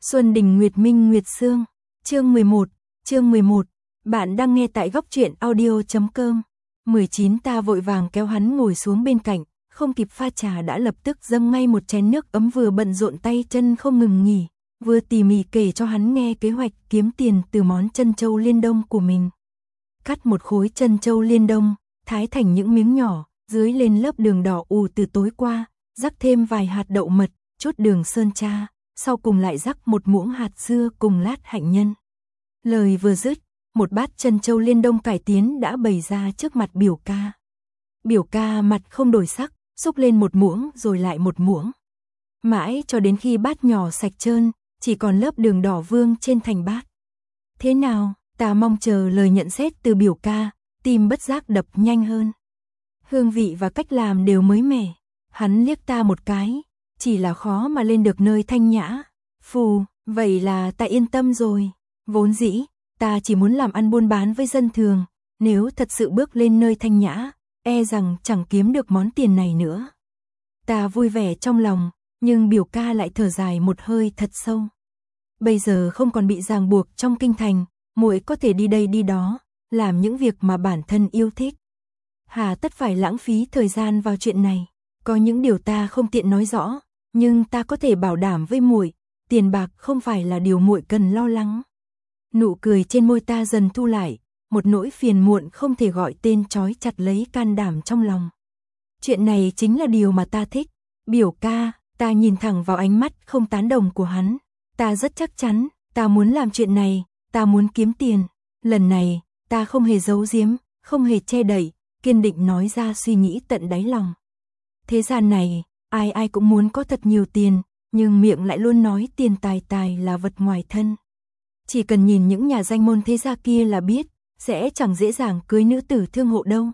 Xuân Đình Nguyệt Minh Nguyệt Sương, chương 11, bạn đang nghe tại góc truyện audio.com. 19 Ta vội vàng kéo hắn ngồi xuống bên cạnh, không kịp pha trà đã lập tức dâng ngay một chén nước ấm, vừa bận rộn tay chân không ngừng nghỉ, vừa tỉ mỉ kể cho hắn nghe kế hoạch kiếm tiền từ món chân châu liên đông của mình. Cắt một khối chân châu liên đông, thái thành những miếng nhỏ, dưới lên lớp đường đỏ ù từ tối qua, rắc thêm vài hạt đậu mật, chút đường sơn tra, sau cùng lại rắc một muỗng hạt dưa cùng lát hạnh nhân. Lời vừa dứt, một bát chân châu liên đông cải tiến đã bày ra trước mặt biểu ca. Biểu ca mặt không đổi sắc, xúc lên một muỗng rồi lại một muỗng. Mãi cho đến khi bát nhỏ sạch trơn, chỉ còn lớp đường đỏ vương trên thành bát. Thế nào, ta mong chờ lời nhận xét từ biểu ca, tim bất giác đập nhanh hơn. Hương vị và cách làm đều mới mẻ. Hắn liếc ta một cái, chỉ là khó mà lên được nơi thanh nhã. Phù, vậy là ta yên tâm rồi. Vốn dĩ, ta chỉ muốn làm ăn buôn bán với dân thường, nếu thật sự bước lên nơi thanh nhã, e rằng chẳng kiếm được món tiền này nữa. Ta vui vẻ trong lòng, nhưng biểu ca lại thở dài một hơi thật sâu. Bây giờ không còn bị ràng buộc trong kinh thành, muội có thể đi đây đi đó, làm những việc mà bản thân yêu thích. Hà tất phải lãng phí thời gian vào chuyện này. Có những điều ta không tiện nói rõ, nhưng ta có thể bảo đảm với muội, tiền bạc không phải là điều muội cần lo lắng. Nụ cười trên môi ta dần thu lại, một nỗi phiền muộn không thể gọi tên trói chặt lấy can đảm trong lòng. Chuyện này chính là điều mà ta thích. Biểu ca, ta nhìn thẳng vào ánh mắt không tán đồng của hắn. Ta rất chắc chắn, ta muốn làm chuyện này, ta muốn kiếm tiền. Lần này, ta không hề giấu giếm, không hề che đậy, kiên định nói ra suy nghĩ tận đáy lòng. Thế gian này, ai ai cũng muốn có thật nhiều tiền, nhưng miệng lại luôn nói tiền tài là vật ngoài thân. Chỉ cần nhìn những nhà danh môn thế gia kia là biết, sẽ chẳng dễ dàng cưới nữ tử thương hộ đâu.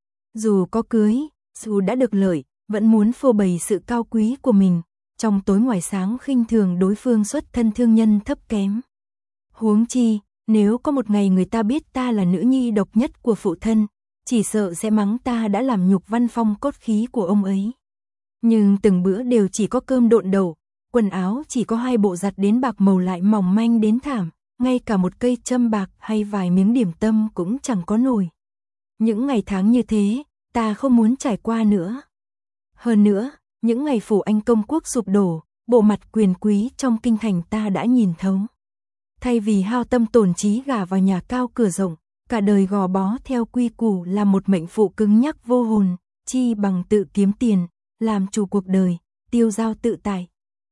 Dù có cưới, dù đã được lợi, vẫn muốn phô bày sự cao quý của mình, trong tối ngoài sáng khinh thường đối phương xuất thân thương nhân thấp kém. Huống chi, nếu có một ngày người ta biết ta là nữ nhi độc nhất của phụ thân, chỉ sợ sẽ mắng ta đã làm nhục văn phong cốt khí của ông ấy. Nhưng từng bữa đều chỉ có cơm độn đậu, quần áo chỉ có 2 bộ giặt đến bạc màu lại mỏng manh đến thảm, ngay cả một cây châm bạc hay vài miếng điểm tâm cũng chẳng có nổi. Những ngày tháng như thế, ta không muốn trải qua nữa. Hơn nữa, những ngày phủ Anh công quốc sụp đổ, bộ mặt quyền quý trong kinh thành ta đã nhìn thấu. Thay vì hao tâm tổn trí gả vào nhà cao cửa rộng, cả đời gò bó theo quy củ là một mệnh phụ cứng nhắc vô hồn, chi bằng tự kiếm tiền, làm chủ cuộc đời, tiêu dao tự tại.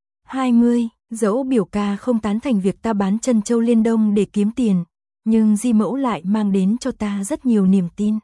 20. Dẫu biểu ca không tán thành việc ta bán chân châu liên đông để kiếm tiền, nhưng Di Mẫu lại mang đến cho ta rất nhiều niềm tin.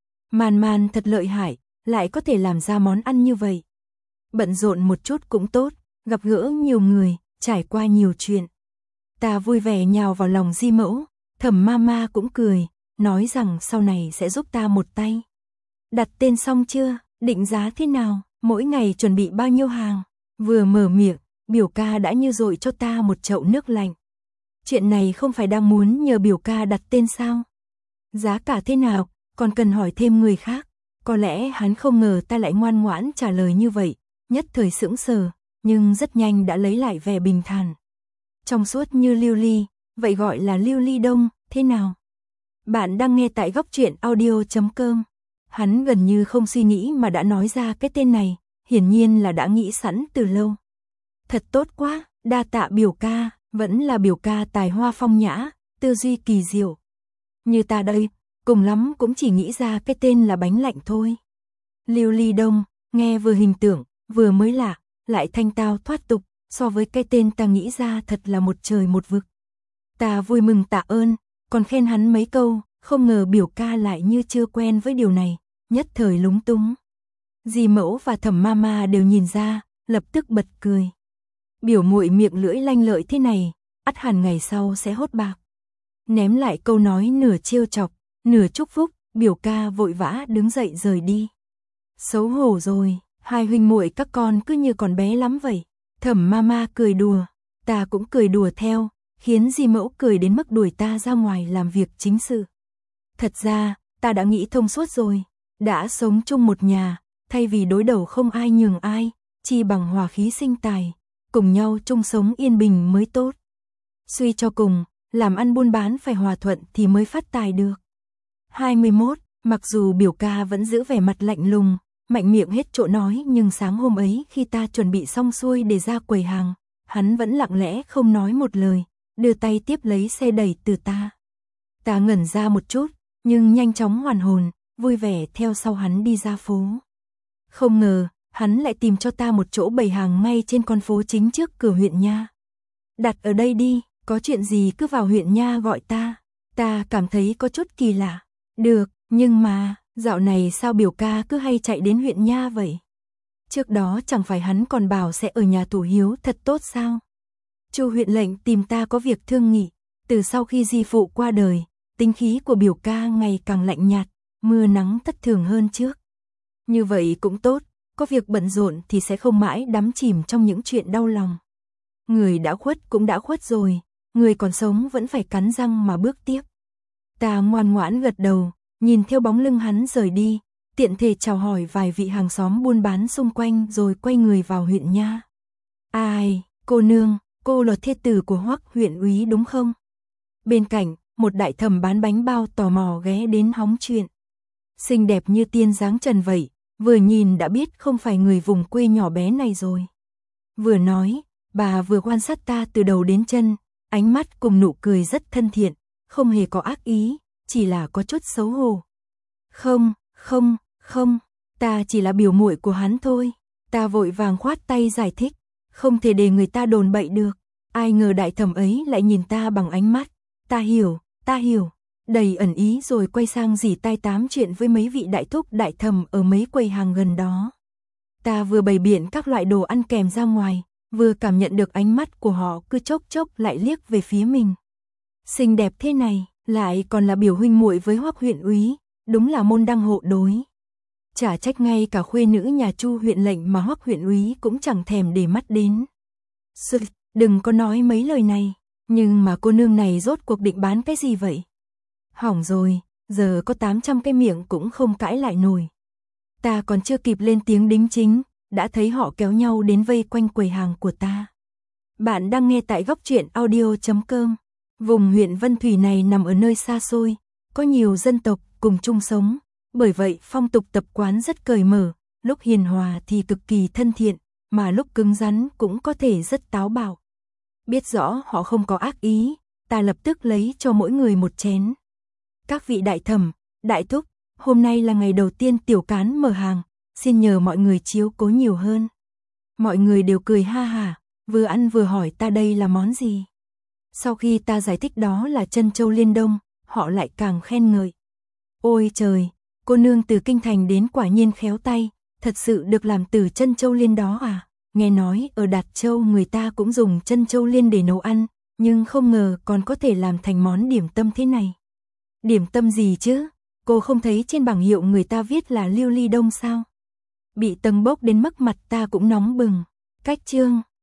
Man thật lợi hại, lại có thể làm ra món ăn như vậy. Bận rộn một chút cũng tốt, gặp gỡ nhiều người, trải qua nhiều chuyện. Ta vui vẻ nhào vào lòng Di Mẫu, Thẩm Mama cũng cười, nói rằng sau này sẽ giúp ta một tay. Đặt tên xong chưa, định giá thế nào, mỗi ngày chuẩn bị bao nhiêu hàng. Vừa mở miệng, biểu ca đã như dội cho ta một chậu nước lạnh. Chuyện này không phải đang muốn nhờ biểu ca đặt tên sao? Giá cả thế nào, còn cần hỏi thêm người khác. Có lẽ hắn không ngờ ta lại ngoan ngoãn trả lời như vậy, nhất thời sững sờ, nhưng rất nhanh đã lấy lại vẻ bình thản. Trong suốt như lưu ly, vậy gọi là lưu ly đông, thế nào? Bạn đang nghe tại góc truyện audio.com. Hắn gần như không suy nghĩ mà đã nói ra cái tên này, hiển nhiên là đã nghĩ sẵn từ lâu. Thật tốt quá, đa tạ biểu ca, vẫn là biểu ca tài hoa phong nhã, tư duy kỳ diệu. Như ta đây, cùng lắm cũng chỉ nghĩ ra cái tên là bánh lạnh thôi. Lưu ly đông, nghe vừa hình tượng, vừa mới lạ, lại thanh tao thoát tục, so với cái tên ta nghĩ ra thật là một trời một vực. Ta vui mừng tạ ơn, còn khen hắn mấy câu, không ngờ biểu ca lại như chưa quen với điều này, nhất thời lúng túng. Di Mẫu và Thẩm Mama đều nhìn ra, lập tức bật cười. Biểu muội miệng lưỡi lanh lợi thế này, ắt hẳn ngày sau sẽ hốt bạc. Ném lại câu nói nửa trêu chọc, nửa chúc phúc, biểu ca vội vã đứng dậy rời đi. Xấu hổ rồi, hai huynh muội các con cứ như còn bé lắm vậy. Thẩm Mama cười đùa, ta cũng cười đùa theo, khiến Di Mẫu cười đến mức đuổi ta ra ngoài làm việc chính sự. Thật ra, ta đã nghĩ thông suốt rồi, đã sống chung một nhà, thay vì đối đầu không ai nhường ai, chi bằng hòa khí sinh tài, cùng nhau chung sống yên bình mới tốt. Suy cho cùng, làm ăn buôn bán phải hòa thuận thì mới phát tài được. 21. Mặc dù biểu ca vẫn giữ vẻ mặt lạnh lùng, mạnh miệng hết chỗ nói, nhưng sáng hôm ấy khi ta chuẩn bị xong xuôi để ra quầy hàng, hắn vẫn lặng lẽ không nói một lời, đưa tay tiếp lấy xe đẩy từ ta. Ta ngẩn ra một chút, nhưng nhanh chóng hoàn hồn, vui vẻ theo sau hắn đi ra phố. Không ngờ, hắn lại tìm cho ta một chỗ bày hàng ngay trên con phố chính trước cửa huyện nha. Đặt ở đây đi, có chuyện gì cứ vào huyện nha gọi ta. Ta cảm thấy có chút kỳ lạ. Được, nhưng mà, dạo này sao biểu ca cứ hay chạy đến huyện nha vậy? Trước đó chẳng phải hắn còn bảo sẽ ở nhà thủ hiếu thật tốt sao? Chu huyện lệnh tìm ta có việc thương nghị. Từ sau khi di phụ qua đời, tính khí của biểu ca ngày càng lạnh nhạt, mưa nắng thất thường hơn trước. Như vậy cũng tốt, có việc bận rộn thì sẽ không mãi đắm chìm trong những chuyện đau lòng. Người đã khuất cũng đã khuất rồi, người còn sống vẫn phải cắn răng mà bước tiếp. Ta ngoan ngoãn gật đầu, nhìn theo bóng lưng hắn rời đi, tiện thể chào hỏi vài vị hàng xóm buôn bán xung quanh rồi quay người vào huyện nha. Ai, cô nương, cô là thê tử của Hoắc huyện úy đúng không? Bên cạnh, một đại thẩm bán bánh bao tò mò ghé đến hóng chuyện. Xinh đẹp như tiên dáng trần vậy, vừa nhìn đã biết không phải người vùng quê nhỏ bé này rồi. Vừa nói, bà vừa quan sát ta từ đầu đến chân, ánh mắt cùng nụ cười rất thân thiện, không hề có ác ý, chỉ là có chút xấu hổ. Không, ta chỉ là biểu muội của hắn thôi. Ta vội vàng khoát tay giải thích, không thể để người ta đồn bậy được. Ai ngờ đại thẩm ấy lại nhìn ta bằng ánh mắt, ta hiểu, đầy ẩn ý rồi quay sang rỉ tai tám chuyện với mấy vị đại thúc đại thẩm ở mấy quầy hàng gần đó. Ta vừa bày biện các loại đồ ăn kèm ra ngoài, vừa cảm nhận được ánh mắt của họ cứ chốc chốc lại liếc về phía mình. Xinh đẹp thế này, lại còn là biểu huynh muội với Hoắc huyện úy, đúng là môn đăng hộ đối. Chả trách ngay cả khuê nữ nhà Chu huyện lệnh mà Hoắc huyện úy cũng chẳng thèm để mắt đến. Đừng có nói mấy lời này, nhưng mà cô nương này rốt cuộc định bán cái gì vậy? Hỏng rồi, giờ có 800 cái miệng cũng không cãi lại nổi. Ta còn chưa kịp lên tiếng đính chính, đã thấy họ kéo nhau đến vây quanh quầy hàng của ta. Bạn đang nghe tại góc truyện audio.com. Vùng huyện Vân Thủy này nằm ở nơi xa xôi, có nhiều dân tộc cùng chung sống, bởi vậy phong tục tập quán rất cởi mở, lúc hiền hòa thì cực kỳ thân thiện, mà lúc cứng rắn cũng có thể rất táo bạo. Biết rõ họ không có ác ý, ta lập tức lấy cho mỗi người một chén. Các vị đại thẩm, đại thúc, hôm nay là ngày đầu tiên tiểu cán mở hàng, xin nhờ mọi người chiếu cố nhiều hơn. Mọi người đều cười ha hả, vừa ăn vừa hỏi ta đây là món gì. Sau khi ta giải thích đó là trân châu liên đông, họ lại càng khen ngợi. Ôi trời, cô nương từ kinh thành đến quả nhiên khéo tay, thật sự được làm từ trân châu liên đó à? Nghe nói ở Đạt Châu người ta cũng dùng trân châu liên để nấu ăn, nhưng không ngờ còn có thể làm thành món điểm tâm thế này. Điểm tâm gì chứ? Cô không thấy trên bảng hiệu người ta viết là liêu ly đông sao? Bị tầng bốc đến mức mặt ta cũng nóng bừng. Cách chương